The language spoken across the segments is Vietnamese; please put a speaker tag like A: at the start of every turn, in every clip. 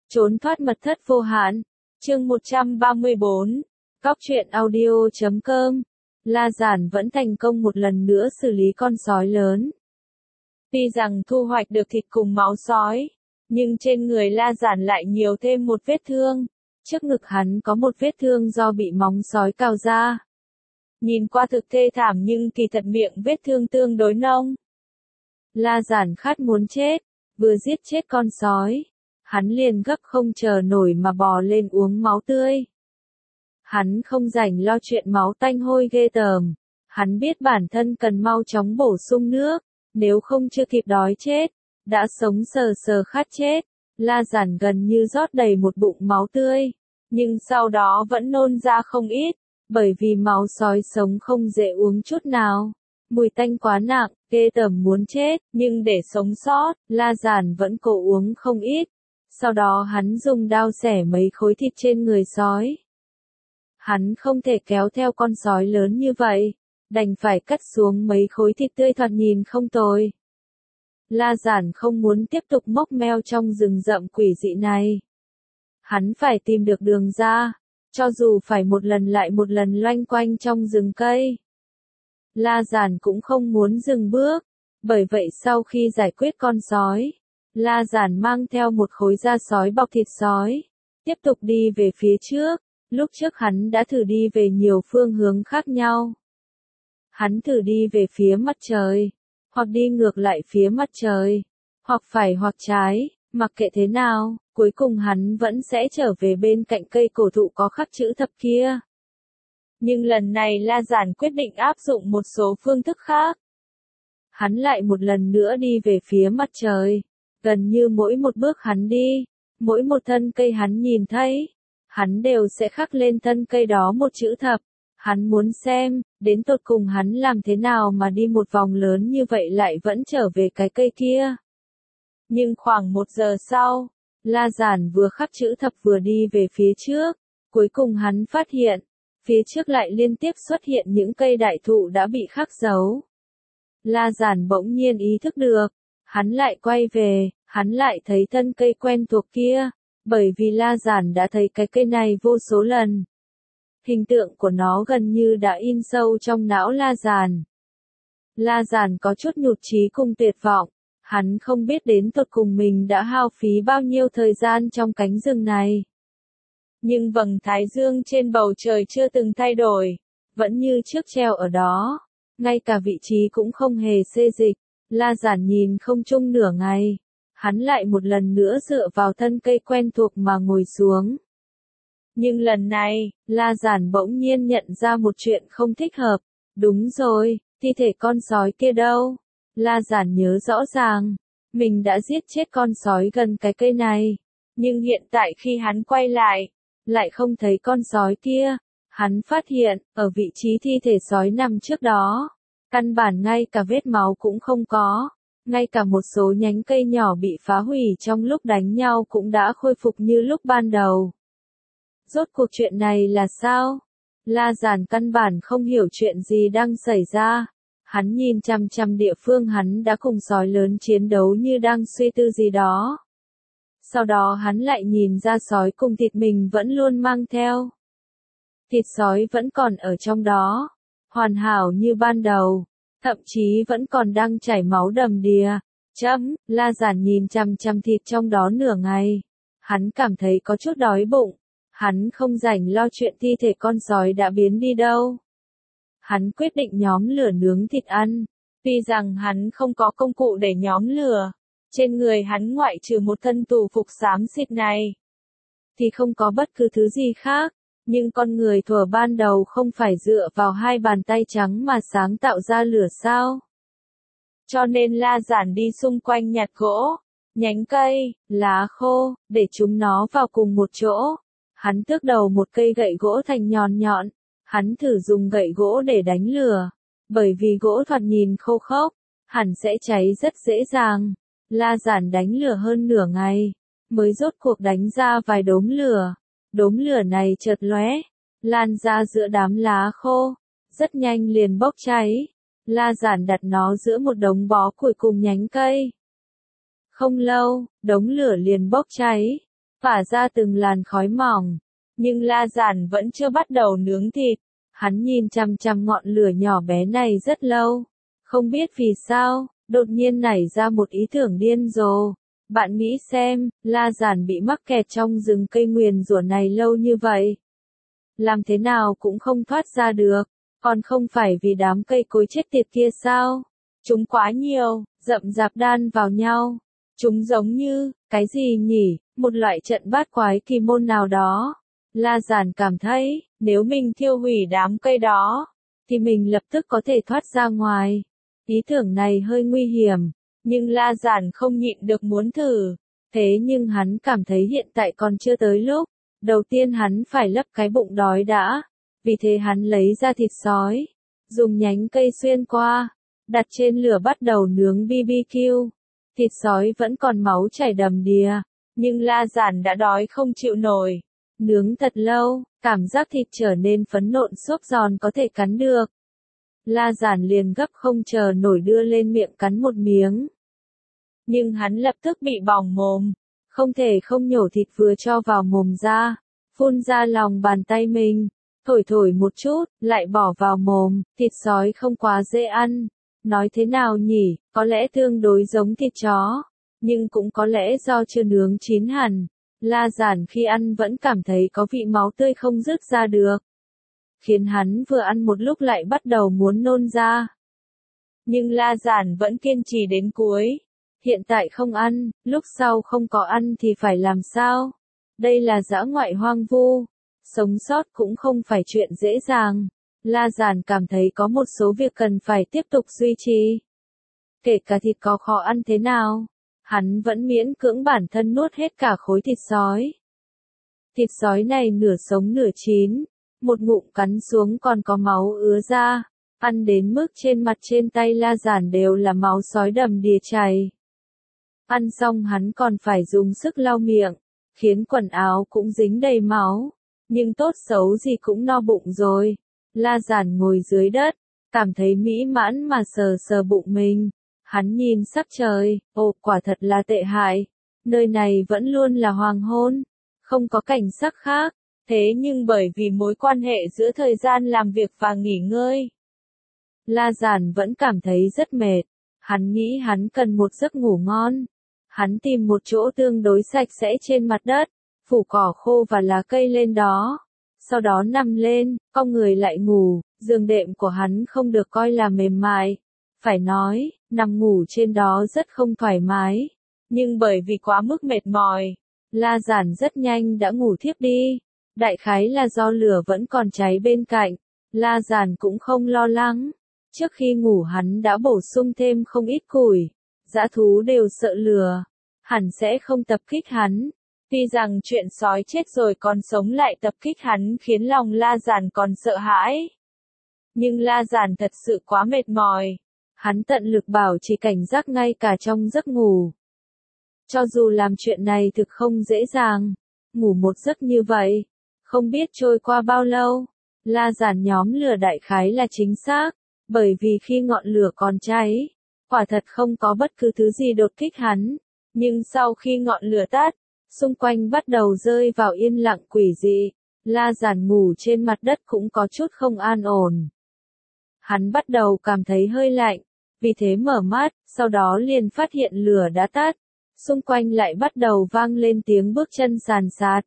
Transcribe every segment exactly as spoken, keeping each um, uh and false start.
A: Trốn thoát mật thất vô hạn. Chương một trăm ba mươi bốn. Cóc truyện audio chấm com. La Giản vẫn thành công một lần nữa xử lý con sói lớn. Tuy rằng thu hoạch được thịt cùng máu sói, nhưng trên người La Giản lại nhiều thêm một vết thương. Trước ngực hắn có một vết thương do bị móng sói cào ra. Nhìn qua thực thê thảm nhưng kỳ thật miệng vết thương tương đối nông. La Giản khát muốn chết, vừa giết chết con sói, hắn liền gấp không chờ nổi mà bò lên uống máu tươi. Hắn không rảnh lo chuyện máu tanh hôi ghê tởm, hắn biết bản thân cần mau chóng bổ sung nước, nếu không chưa kịp đói chết, đã sống sờ sờ khát chết. La Giản gần như rót đầy một bụng máu tươi, nhưng sau đó vẫn nôn ra không ít, bởi vì máu sói sống không dễ uống chút nào. Mùi tanh quá nặng, ghê tởm muốn chết, nhưng để sống sót, La Giản vẫn cố uống không ít. Sau đó hắn dùng đao xẻ mấy khối thịt trên người sói. Hắn không thể kéo theo con sói lớn như vậy, đành phải cắt xuống mấy khối thịt tươi thoạt nhìn không tồi. La Giản không muốn tiếp tục mốc meo trong rừng rậm quỷ dị này. Hắn phải tìm được đường ra, cho dù phải một lần lại một lần loanh quanh trong rừng cây. La Giản cũng không muốn dừng bước, bởi vậy sau khi giải quyết con sói, La Giản mang theo một khối da sói bọc thịt sói, tiếp tục đi về phía trước. Lúc trước hắn đã thử đi về nhiều phương hướng khác nhau. Hắn thử đi về phía mặt trời, hoặc đi ngược lại phía mặt trời, hoặc phải hoặc trái, mặc kệ thế nào, cuối cùng hắn vẫn sẽ trở về bên cạnh cây cổ thụ có khắc chữ thập kia. Nhưng lần này La Giản quyết định áp dụng một số phương thức khác. Hắn lại một lần nữa đi về phía mặt trời, gần như mỗi một bước hắn đi, mỗi một thân cây hắn nhìn thấy, hắn đều sẽ khắc lên thân cây đó một chữ thập. Hắn muốn xem, đến tột cùng hắn làm thế nào mà đi một vòng lớn như vậy lại vẫn trở về cái cây kia. Nhưng khoảng một giờ sau, La Giản vừa khắc chữ thập vừa đi về phía trước, cuối cùng hắn phát hiện, phía trước lại liên tiếp xuất hiện những cây đại thụ đã bị khắc dấu. La Giản bỗng nhiên ý thức được, hắn lại quay về, hắn lại thấy thân cây quen thuộc kia, bởi vì La Giản đã thấy cái cây này vô số lần. Hình tượng của nó gần như đã in sâu trong não La Giản. La Giản có chút nhụt chí cùng tuyệt vọng, hắn không biết đến tột cùng mình đã hao phí bao nhiêu thời gian trong cánh rừng này. Nhưng vầng thái dương trên bầu trời chưa từng thay đổi, vẫn như trước treo ở đó, ngay cả vị trí cũng không hề xê dịch. La Giản nhìn không trung nửa ngày, hắn lại một lần nữa dựa vào thân cây quen thuộc mà ngồi xuống. Nhưng lần này, La Giản bỗng nhiên nhận ra một chuyện không thích hợp. Đúng rồi, thi thể con sói kia đâu? La Giản nhớ rõ ràng, mình đã giết chết con sói gần cái cây này. Nhưng hiện tại khi hắn quay lại, lại không thấy con sói kia. Hắn phát hiện, ở vị trí thi thể sói nằm trước đó, căn bản ngay cả vết máu cũng không có. Ngay cả một số nhánh cây nhỏ bị phá hủy trong lúc đánh nhau cũng đã khôi phục như lúc ban đầu. Rốt cuộc chuyện này là sao? La Giản căn bản không hiểu chuyện gì đang xảy ra. Hắn nhìn chằm chằm địa phương hắn đã cùng sói lớn chiến đấu như đang suy tư gì đó. Sau đó hắn lại nhìn ra sói cùng thịt mình vẫn luôn mang theo. Thịt sói vẫn còn ở trong đó, hoàn hảo như ban đầu, thậm chí vẫn còn đang chảy máu đầm đìa. Chấm, La Giản nhìn chằm chằm thịt trong đó nửa ngày. Hắn cảm thấy có chút đói bụng. Hắn không rảnh lo chuyện thi thể con sói đã biến đi đâu. Hắn quyết định nhóm lửa nướng thịt ăn. Tuy rằng hắn không có công cụ để nhóm lửa, trên người hắn ngoại trừ một thân tù phục xám xịt này, thì không có bất cứ thứ gì khác. Nhưng con người thuở ban đầu không phải dựa vào hai bàn tay trắng mà sáng tạo ra lửa sao? Cho nên La Giản đi xung quanh nhặt gỗ, nhánh cây, lá khô, để chúng nó vào cùng một chỗ. Hắn tước đầu một cây gậy gỗ thành nhọn nhọn, hắn thử dùng gậy gỗ để đánh lửa, bởi vì gỗ thoạt nhìn khô khốc, hẳn sẽ cháy rất dễ dàng. La Giản đánh lửa hơn nửa ngày, mới rốt cuộc đánh ra vài đốm lửa. Đốm lửa này chợt lóe, lan ra giữa đám lá khô, rất nhanh liền bốc cháy. La Giản đặt nó giữa một đống bó củi cùng nhánh cây. Không lâu, đống lửa liền bốc cháy. phả ra từng làn khói mỏng. Nhưng La Giản vẫn chưa bắt đầu nướng thịt. Hắn nhìn chằm chằm ngọn lửa nhỏ bé này rất lâu. Không biết vì sao, đột nhiên nảy ra một ý tưởng điên rồ. Bạn nghĩ xem, La Giản bị mắc kẹt trong rừng cây nguyền rủa này lâu như vậy. Làm thế nào cũng không thoát ra được. Còn không phải vì đám cây cối chết tiệt kia sao? Chúng quá nhiều, rậm rạp đan vào nhau. Chúng giống như, cái gì nhỉ, một loại trận bát quái kỳ môn nào đó. La Giản cảm thấy, nếu mình thiêu hủy đám cây đó, thì mình lập tức có thể thoát ra ngoài. Ý tưởng này hơi nguy hiểm, nhưng La Giản không nhịn được muốn thử. Thế nhưng hắn cảm thấy hiện tại còn chưa tới lúc. Đầu tiên hắn phải lấp cái bụng đói đã. Vì thế hắn lấy ra thịt sói, dùng nhánh cây xuyên qua, đặt trên lửa bắt đầu nướng bê bê kiu. Thịt sói vẫn còn máu chảy đầm đìa, nhưng La Giản đã đói không chịu nổi. Nướng thật lâu, cảm giác thịt trở nên phấn nộn xốp giòn có thể cắn được. La Giản liền gấp không chờ nổi đưa lên miệng cắn một miếng. Nhưng hắn lập tức bị bỏng mồm, không thể không nhổ thịt vừa cho vào mồm ra, phun ra lòng bàn tay mình. Thổi thổi một chút, lại bỏ vào mồm, thịt sói không quá dễ ăn. Nói thế nào nhỉ, có lẽ tương đối giống thịt chó, nhưng cũng có lẽ do chưa nướng chín hẳn. La Giản khi ăn vẫn cảm thấy có vị máu tươi không dứt ra được. Khiến hắn vừa ăn một lúc lại bắt đầu muốn nôn ra. Nhưng La Giản vẫn kiên trì đến cuối. Hiện tại không ăn, lúc sau không có ăn thì phải làm sao? Đây là dã ngoại hoang vu. Sống sót cũng không phải chuyện dễ dàng. La Giản cảm thấy có một số việc cần phải tiếp tục duy trì. Kể cả thịt có khó ăn thế nào, hắn vẫn miễn cưỡng bản thân nuốt hết cả khối thịt sói. Thịt sói này nửa sống nửa chín, một ngụm cắn xuống còn có máu ứa ra, ăn đến mức trên mặt trên tay La Giản đều là máu sói đầm đìa chảy. Ăn xong hắn còn phải dùng sức lau miệng, khiến quần áo cũng dính đầy máu. Nhưng tốt xấu gì cũng no bụng rồi. La Giản ngồi dưới đất, cảm thấy mỹ mãn mà sờ sờ bụng mình. Hắn nhìn sắc trời, ồ quả thật là tệ hại. Nơi này vẫn luôn là hoàng hôn, không có cảnh sắc khác. Thế nhưng bởi vì mối quan hệ giữa thời gian làm việc và nghỉ ngơi, La Giản vẫn cảm thấy rất mệt. Hắn nghĩ hắn cần một giấc ngủ ngon. Hắn tìm một chỗ tương đối sạch sẽ trên mặt đất, phủ cỏ khô và lá cây lên đó. Sau đó nằm lên, cong người lại ngủ. Giường đệm của hắn không được coi là mềm mại. Phải nói, nằm ngủ trên đó rất không thoải mái. Nhưng bởi vì quá mức mệt mỏi, La Giản rất nhanh đã ngủ thiếp đi. Đại khái là do lửa vẫn còn cháy bên cạnh. La Giản cũng không lo lắng. Trước khi ngủ hắn đã bổ sung thêm không ít củi. Dã thú đều sợ lửa, hẳn sẽ không tập kích hắn. Tuy rằng chuyện sói chết rồi còn sống lại tập kích hắn khiến lòng La Giản còn sợ hãi. Nhưng La Giản thật sự quá mệt mỏi. Hắn tận lực bảo trì cảnh giác ngay cả trong giấc ngủ. Cho dù làm chuyện này thực không dễ dàng, ngủ một giấc như vậy, không biết trôi qua bao lâu. La Giản nhóm lửa đại khái là chính xác, bởi vì khi ngọn lửa còn cháy, quả thật không có bất cứ thứ gì đột kích hắn. Nhưng sau khi ngọn lửa tắt, xung quanh bắt đầu rơi vào yên lặng quỷ dị. La Giản ngủ trên mặt đất cũng có chút không an ổn. Hắn bắt đầu cảm thấy hơi lạnh, vì thế mở mắt, sau đó liền phát hiện lửa đã tắt. Xung quanh lại bắt đầu vang lên tiếng bước chân sàn sạt.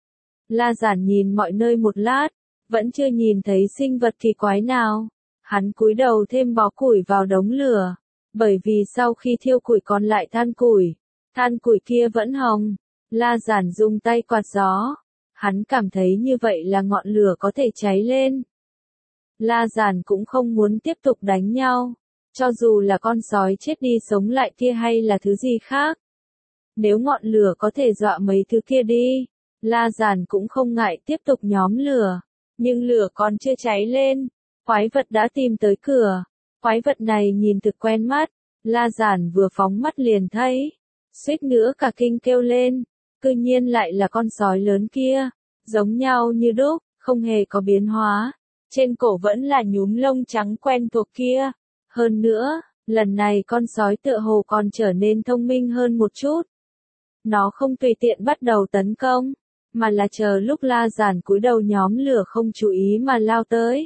A: La Giản nhìn mọi nơi một lát, vẫn chưa nhìn thấy sinh vật kỳ quái nào. Hắn cúi đầu thêm bó củi vào đống lửa, bởi vì sau khi thiêu củi còn lại than củi, than củi kia vẫn hồng. La Giản dùng tay quạt gió, hắn cảm thấy như vậy là ngọn lửa có thể cháy lên. La Giản cũng không muốn tiếp tục đánh nhau, cho dù là con sói chết đi sống lại kia hay là thứ gì khác. Nếu ngọn lửa có thể dọa mấy thứ kia đi, La Giản cũng không ngại tiếp tục nhóm lửa. Nhưng lửa còn chưa cháy lên, quái vật đã tìm tới cửa. Quái vật này nhìn thực quen mắt, La Giản vừa phóng mắt liền thấy, suýt nữa cả kinh kêu lên, cư nhiên lại là con sói lớn kia, giống nhau như đúc, không hề có biến hóa, trên cổ vẫn là nhúm lông trắng quen thuộc kia. Hơn nữa, lần này con sói tựa hồ còn trở nên thông minh hơn một chút. Nó không tùy tiện bắt đầu tấn công, mà là chờ lúc La Giản cúi đầu nhóm lửa không chú ý mà lao tới.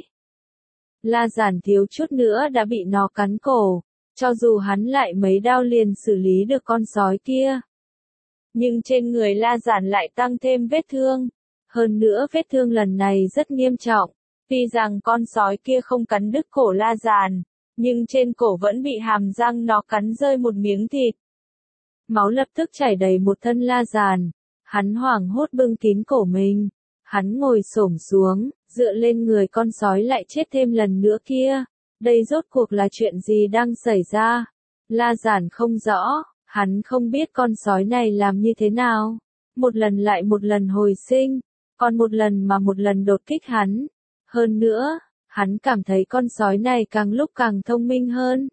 A: La Giản thiếu chút nữa đã bị nó cắn cổ, cho dù hắn lại mấy đao liền xử lý được con sói kia. Nhưng trên người La Giản lại tăng thêm vết thương. Hơn nữa vết thương lần này rất nghiêm trọng. Tuy rằng con sói kia không cắn đứt cổ La Giản, nhưng trên cổ vẫn bị hàm răng nó cắn rơi một miếng thịt. Máu lập tức chảy đầy một thân La Giản. Hắn hoảng hốt bưng kín cổ mình. Hắn ngồi xổm xuống, dựa lên người con sói lại chết thêm lần nữa kia. Đây rốt cuộc là chuyện gì đang xảy ra? La Giản không rõ, hắn không biết con sói này làm như thế nào. Một lần lại một lần hồi sinh, còn một lần mà một lần đột kích hắn. Hơn nữa, hắn cảm thấy con sói này càng lúc càng thông minh hơn.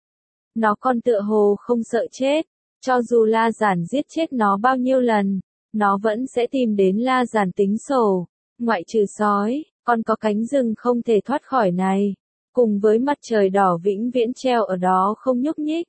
A: Nó còn tựa hồ không sợ chết, cho dù La Giản giết chết nó bao nhiêu lần, nó vẫn sẽ tìm đến La Giản tính sổ. Ngoại trừ sói, còn có cánh rừng không thể thoát khỏi này, cùng với mặt trời đỏ vĩnh viễn treo ở đó không nhúc nhích.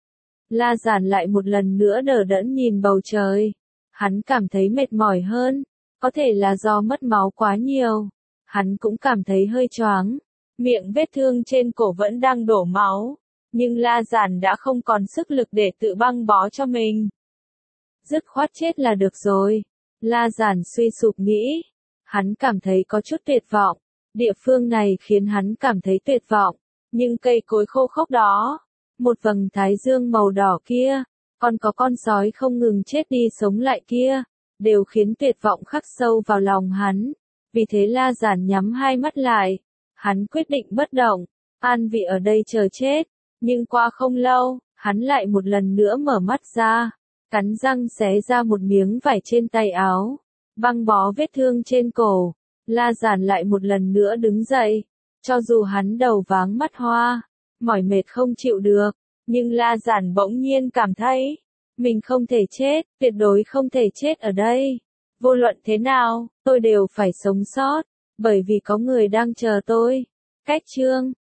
A: La Giản lại một lần nữa đờ đẫn nhìn bầu trời. Hắn cảm thấy mệt mỏi hơn, có thể là do mất máu quá nhiều. Hắn cũng cảm thấy hơi choáng, miệng vết thương trên cổ vẫn đang đổ máu, nhưng La Giản đã không còn sức lực để tự băng bó cho mình. Dứt khoát chết là được rồi. La Giản suy sụp nghĩ. Hắn cảm thấy có chút tuyệt vọng. Địa phương này khiến hắn cảm thấy tuyệt vọng. Nhưng cây cối khô khốc đó, một vầng thái dương màu đỏ kia, còn có con sói không ngừng chết đi sống lại kia, đều khiến tuyệt vọng khắc sâu vào lòng hắn. Vì thế La Giản nhắm hai mắt lại. Hắn quyết định bất động, an vị ở đây chờ chết. Nhưng qua không lâu, hắn lại một lần nữa mở mắt ra, cắn răng xé ra một miếng vải trên tay áo, băng bó vết thương trên cổ. La Giản lại một lần nữa đứng dậy, cho dù hắn đầu váng mắt hoa, mỏi mệt không chịu được, nhưng La Giản bỗng nhiên cảm thấy, mình không thể chết, tuyệt đối không thể chết ở đây. Vô luận thế nào, tôi đều phải sống sót, bởi vì có người đang chờ tôi. Cách chương